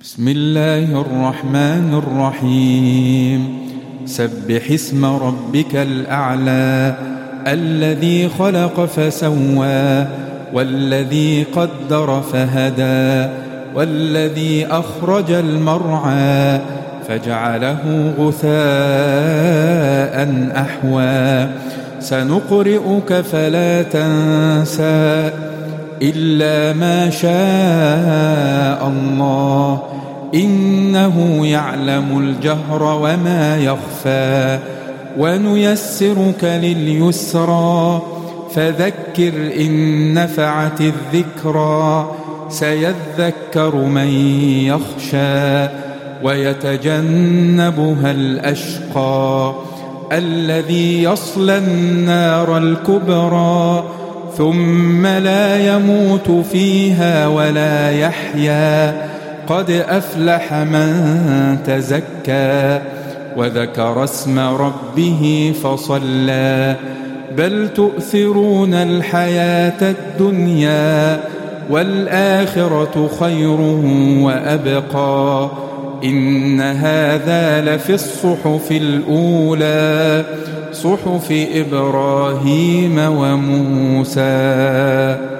بسم الله الرحمن الرحيم. سبح اسم ربك الأعلى الذي خلق فسوى والذي قدر فهدى والذي أخرج المرعى فجعله غثاء أحوى سنقرئك فلا تنسى إلا ما شاء الله إنه يعلم الجهر وما يخفى ونيسرك لليسرى فذكر إن نفعت الذكرى سيذكر من يخشى ويتجنبها الأشقى الذي يصلى النار الكبرى ثم لا يموت فيها ولا يحيا قد أفلح من تزكى وذكر اسم ربه فصلى بل تؤثرون الحياة الدنيا والآخرة خير وأبقى إن هذا لفي الصحف الأولى صحف إبراهيم وموسى.